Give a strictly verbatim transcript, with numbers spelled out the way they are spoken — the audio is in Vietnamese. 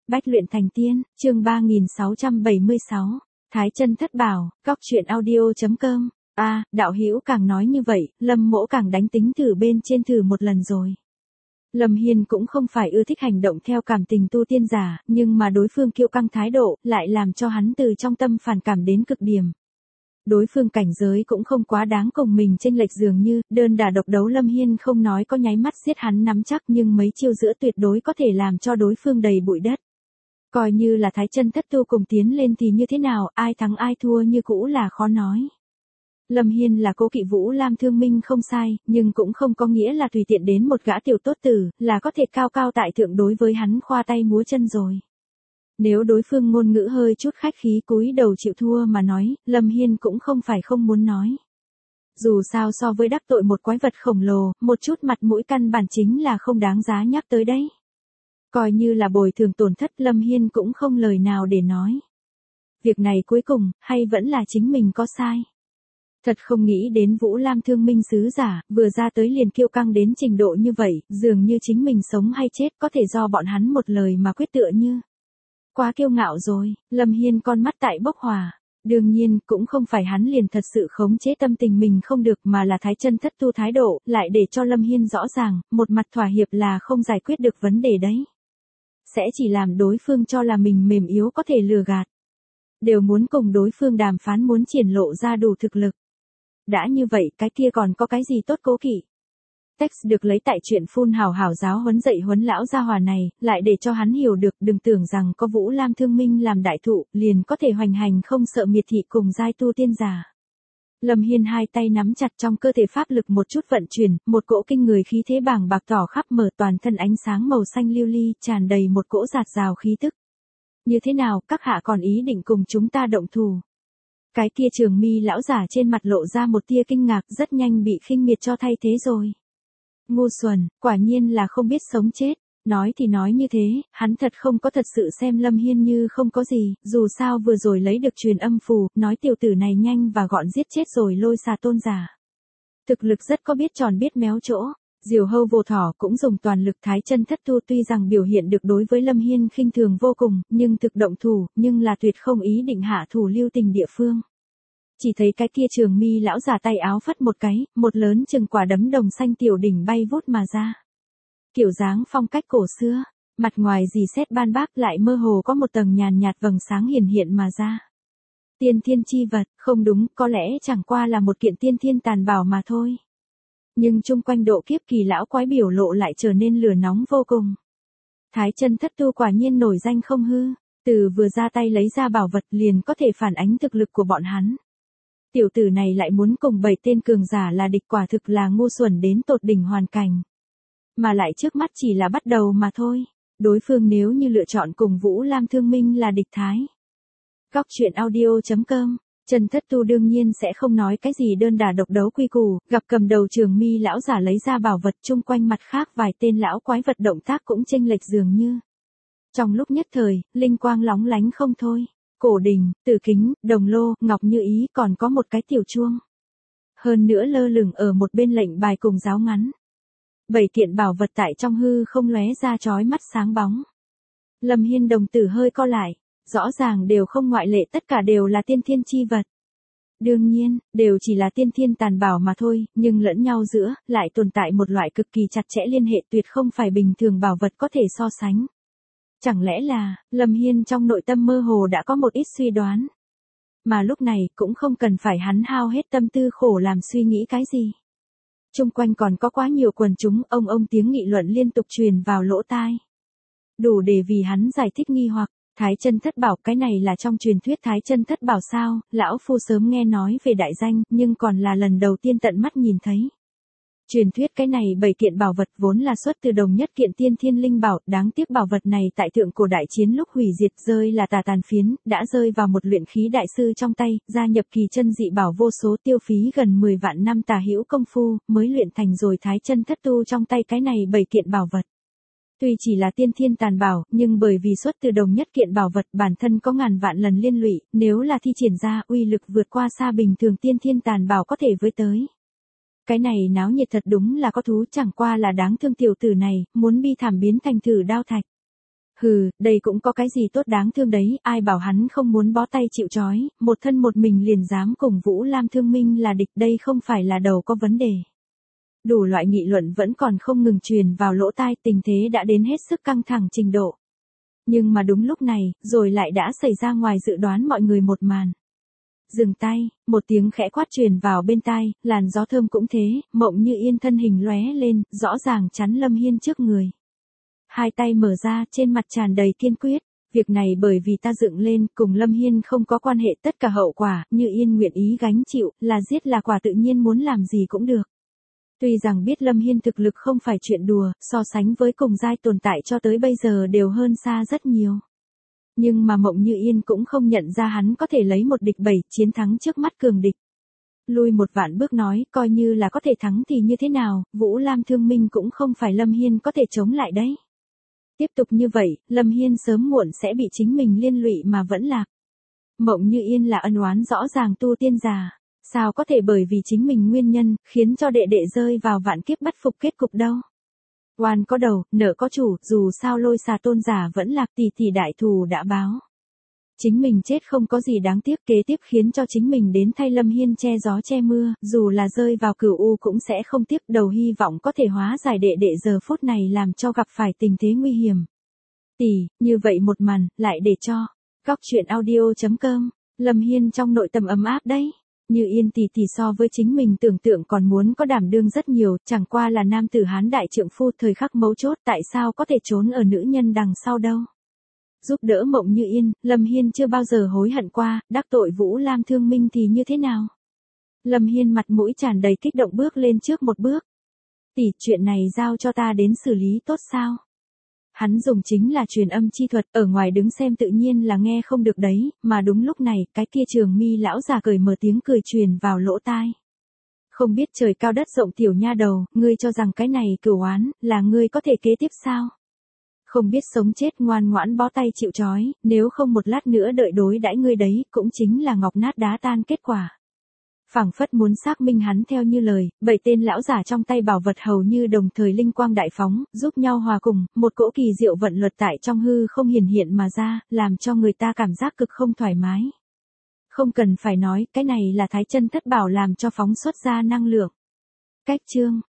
Bách luyện thành tiên, chương ba nghìn sáu trăm bảy mươi sáu. Thái chân thất bảo, góc truyện audio.com. A, à, đạo hữu càng nói như vậy, Lâm Mỗ càng đánh tính thử bên trên thử một lần rồi. Lâm Hiên cũng không phải ưa thích hành động theo cảm tình tu tiên giả, nhưng mà đối phương kiêu căng thái độ, lại làm cho hắn từ trong tâm phản cảm đến cực điểm. Đối phương cảnh giới cũng không quá đáng cùng mình chênh lệch dường như, đơn đả độc đấu Lâm Hiên không nói có nháy mắt giết hắn nắm chắc nhưng mấy chiêu giữa tuyệt đối có thể làm cho đối phương đầy bụi đất. Coi như là thái chân thất tu cùng tiến lên thì như thế nào, ai thắng ai thua như cũ là khó nói. Lâm Hiên là cố kỵ Vũ Lam Thương Minh không sai, nhưng cũng không có nghĩa là tùy tiện đến một gã tiểu tốt tử, là có thể cao cao tại thượng đối với hắn khoa tay múa chân rồi. Nếu đối phương ngôn ngữ hơi chút khách khí cúi đầu chịu thua mà nói, Lâm Hiên cũng không phải không muốn nói. Dù sao so với đắc tội một quái vật khổng lồ, một chút mặt mũi căn bản chính là không đáng giá nhắc tới đấy. Coi như là bồi thường tổn thất Lâm Hiên cũng không lời nào để nói. Việc này cuối cùng, hay vẫn là chính mình có sai. Thật không nghĩ đến Vũ Lam Thương Minh sứ giả, vừa ra tới liền kiêu căng đến trình độ như vậy, dường như chính mình sống hay chết có thể do bọn hắn một lời mà quyết tựa như. Quá kiêu ngạo rồi, Lâm Hiên con mắt tại bốc hỏa. Đương nhiên, cũng không phải hắn liền thật sự khống chế tâm tình mình không được mà là thái chân thất tu thái độ, lại để cho Lâm Hiên rõ ràng, một mặt thỏa hiệp là không giải quyết được vấn đề đấy. Sẽ chỉ làm đối phương cho là mình mềm yếu có thể lừa gạt. Đều muốn cùng đối phương đàm phán muốn triển lộ ra đủ thực lực. Đã như vậy cái kia còn có cái gì tốt cố kỵ. Text được lấy tại chuyện phun hào hào giáo huấn dạy huấn lão gia hòa này, lại để cho hắn hiểu được đừng tưởng rằng có Vũ Lam Thương Minh làm đại thụ, liền có thể hoành hành không sợ miệt thị cùng giai tu tiên giả. Lâm Hiên hai tay nắm chặt trong cơ thể pháp lực một chút vận chuyển, một cỗ kinh người khí thế bàng bạc tỏ khắp mở toàn thân ánh sáng màu xanh lưu ly, tràn đầy một cỗ giạt rào khí tức. Như thế nào, các hạ còn ý định cùng chúng ta động thủ? Cái kia trường mi lão giả trên mặt lộ ra một tia kinh ngạc rất nhanh bị khinh miệt cho thay thế rồi. Ngu xuẩn, quả nhiên là không biết sống chết. Nói thì nói như thế, hắn thật không có thật sự xem Lâm Hiên như không có gì, dù sao vừa rồi lấy được truyền âm phù, nói tiểu tử này nhanh và gọn giết chết rồi lôi xà tôn giả. Thực lực rất có biết tròn biết méo chỗ, diều hâu vô thỏ cũng dùng toàn lực thái chân thất tu tuy rằng biểu hiện được đối với Lâm Hiên khinh thường vô cùng, nhưng thực động thủ, nhưng là tuyệt không ý định hạ thủ lưu tình địa phương. Chỉ thấy cái kia trường mi lão giả tay áo phất một cái, một lớn chừng quả đấm đồng xanh tiểu đỉnh bay vút mà ra. Kiểu dáng phong cách cổ xưa, mặt ngoài dì xét ban bác lại mơ hồ có một tầng nhàn nhạt vầng sáng hiển hiện mà ra. Tiên thiên chi vật, không đúng, có lẽ chẳng qua là một kiện tiên thiên tàn bảo mà thôi. Nhưng chung quanh độ kiếp kỳ lão quái biểu lộ lại trở nên lửa nóng vô cùng. Thái chân thất tu quả nhiên nổi danh không hư, từ vừa ra tay lấy ra bảo vật liền có thể phản ánh thực lực của bọn hắn. Tiểu tử này lại muốn cùng bảy tên cường giả là địch quả thực là ngu xuẩn đến tột đỉnh hoàn cảnh. Mà lại trước mắt chỉ là bắt đầu mà thôi. Đối phương nếu như lựa chọn cùng Vũ Lam Thương Minh là địch thái. Góc truyện audio.com. Trần Thất Tu đương nhiên sẽ không nói cái gì đơn đả độc đấu quy củ, gặp cầm đầu trường mi lão giả lấy ra bảo vật chung quanh mặt khác vài tên lão quái vật động tác cũng chênh lệch dường như. Trong lúc nhất thời, linh quang lóng lánh không thôi. Cổ đình, tử kính, đồng lô, ngọc như ý còn có một cái tiểu chuông. Hơn nữa lơ lửng ở một bên lệnh bài cùng giáo ngắn. Bảy kiện bảo vật tại trong hư không lóe ra chói mắt sáng bóng. Lâm Hiên đồng tử hơi co lại, rõ ràng đều không ngoại lệ tất cả đều là tiên thiên chi vật. Đương nhiên, đều chỉ là tiên thiên tàn bảo mà thôi, nhưng lẫn nhau giữa, lại tồn tại một loại cực kỳ chặt chẽ liên hệ tuyệt không phải bình thường bảo vật có thể so sánh. Chẳng lẽ là, Lâm Hiên trong nội tâm mơ hồ đã có một ít suy đoán. Mà lúc này cũng không cần phải hắn hao hết tâm tư khổ làm suy nghĩ cái gì. Trung quanh còn có quá nhiều quần chúng, ông ông tiếng nghị luận liên tục truyền vào lỗ tai. Đủ để vì hắn giải thích nghi hoặc, thái chân thất bảo cái này là trong truyền thuyết thái chân thất bảo sao, lão phu sớm nghe nói về đại danh, nhưng còn là lần đầu tiên tận mắt nhìn thấy. Truyền thuyết cái này bảy kiện bảo vật vốn là xuất từ đồng nhất kiện tiên thiên linh bảo, đáng tiếc bảo vật này tại thượng cổ đại chiến lúc hủy diệt rơi là tà tàn phiến, đã rơi vào một luyện khí đại sư trong tay, gia nhập kỳ chân dị bảo vô số tiêu phí gần mười vạn năm tà hữu công phu, mới luyện thành rồi thái chân thất tu trong tay cái này bảy kiện bảo vật. Tuy chỉ là tiên thiên tàn bảo, nhưng bởi vì xuất từ đồng nhất kiện bảo vật bản thân có ngàn vạn lần liên lụy, nếu là thi triển ra uy lực vượt qua xa bình thường tiên thiên tàn bảo có thể với tới. Cái này náo nhiệt thật đúng là có thú, chẳng qua là đáng thương tiểu tử này, muốn bi thảm biến thành thử đao thạch. Hừ, đây cũng có cái gì tốt đáng thương đấy, ai bảo hắn không muốn bó tay chịu trói, một thân một mình liền dám cùng Vũ Lam Thương Minh là địch, đây không phải là đầu có vấn đề. Đủ loại nghị luận vẫn còn không ngừng truyền vào lỗ tai, tình thế đã đến hết sức căng thẳng trình độ. Nhưng mà đúng lúc này, rồi lại đã xảy ra ngoài dự đoán mọi người một màn. Dừng tay, một tiếng khẽ quát truyền vào bên tai, làn gió thơm cũng thế, Mộng Như Yên thân hình lóe lên, rõ ràng chắn Lâm Hiên trước người. Hai tay mở ra, trên mặt tràn đầy kiên quyết. Việc này bởi vì ta dựng lên, cùng Lâm Hiên không có quan hệ, tất cả hậu quả, Như Yên nguyện ý gánh chịu, là giết là quả, tự nhiên muốn làm gì cũng được. Tuy rằng biết Lâm Hiên thực lực không phải chuyện đùa, so sánh với cùng giai tồn tại cho tới bây giờ đều hơn xa rất nhiều. Nhưng mà Mộng Như Yên cũng không nhận ra hắn có thể lấy một địch bảy, chiến thắng trước mắt cường địch. Lui một vạn bước nói, coi như là có thể thắng thì như thế nào, Vũ Lam Thương Minh cũng không phải Lâm Hiên có thể chống lại đấy. Tiếp tục như vậy, Lâm Hiên sớm muộn sẽ bị chính mình liên lụy mà vẫn lạc. Mộng Như Yên là ân oán rõ ràng tu tiên giả, sao có thể bởi vì chính mình nguyên nhân, khiến cho đệ đệ rơi vào vạn kiếp bất phục kết cục đâu. Oan có đầu, nợ có chủ, dù sao Lôi Xà tôn giả vẫn lạc, tỷ tỷ đại thù đã báo. Chính mình chết không có gì đáng tiếc, kế tiếp khiến cho chính mình đến thay Lâm Hiên che gió che mưa, dù là rơi vào cửu u cũng sẽ không tiếc, đầu hy vọng có thể hóa giải đệ đệ giờ phút này làm cho gặp phải tình thế nguy hiểm. Tỷ, như vậy một màn, lại để cho. Góc truyện audio chấm com, Lâm Hiên trong nội tâm ấm áp đấy. Như Yên tỷ tỷ so với chính mình tưởng tượng còn muốn có đảm đương rất nhiều, chẳng qua là nam tử Hán đại trượng phu thời khắc mấu chốt, tại sao có thể trốn ở nữ nhân đằng sau đâu. Giúp đỡ Mộng Như Yên, Lâm Hiên chưa bao giờ hối hận qua, đắc tội Vũ Lam Thương Minh thì như thế nào. Lâm Hiên mặt mũi tràn đầy kích động bước lên trước một bước. Tỷ, chuyện này giao cho ta đến xử lý tốt sao? Hắn dùng chính là truyền âm chi thuật, ở ngoài đứng xem tự nhiên là nghe không được đấy, mà đúng lúc này, cái kia Trường Mi lão già cười mở tiếng cười truyền vào lỗ tai. Không biết trời cao đất rộng tiểu nha đầu, ngươi cho rằng cái này cửu oán, là ngươi có thể kế tiếp sao? Không biết sống chết, ngoan ngoãn bó tay chịu trói, nếu không một lát nữa đợi đối đãi ngươi đấy, cũng chính là ngọc nát đá tan kết quả. Phảng phất muốn xác minh hắn theo như lời, bảy tên lão giả trong tay bảo vật hầu như đồng thời linh quang đại phóng, giúp nhau hòa cùng, một cỗ kỳ diệu vận luật tại trong hư không hiển hiện mà ra, làm cho người ta cảm giác cực không thoải mái. Không cần phải nói, cái này là Thái Chân Thất Bảo làm cho phóng xuất ra năng lượng. Cách chương